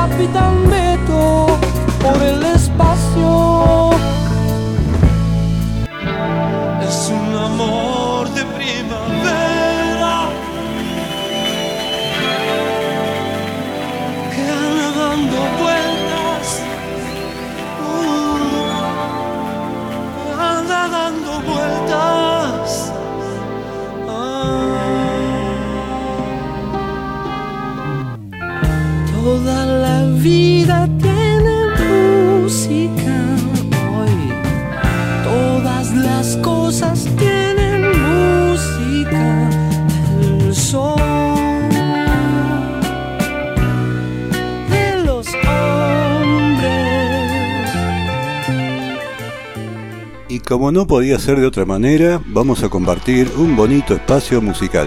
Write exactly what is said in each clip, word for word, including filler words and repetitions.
Capitán Beto por el espacio. Es un amor de primavera que anda dando vueltas, uh, anda dando vueltas. Toda la vida tiene música hoy, todas las cosas tienen música, el son de los hombres. Y como no podía ser de otra manera, vamos a compartir un bonito espacio musical.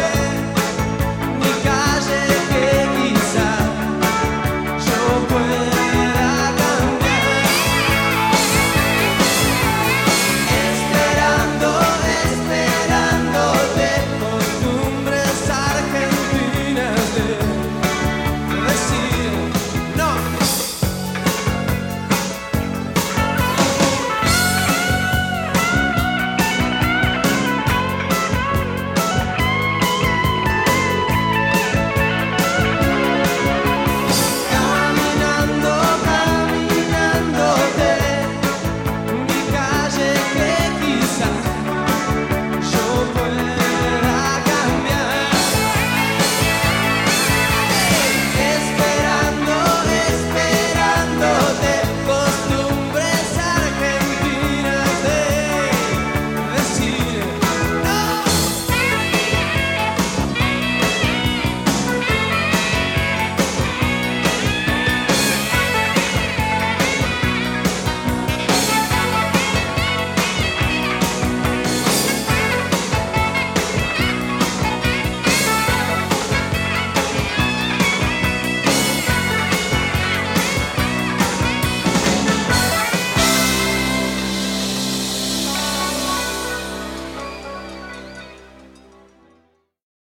Puede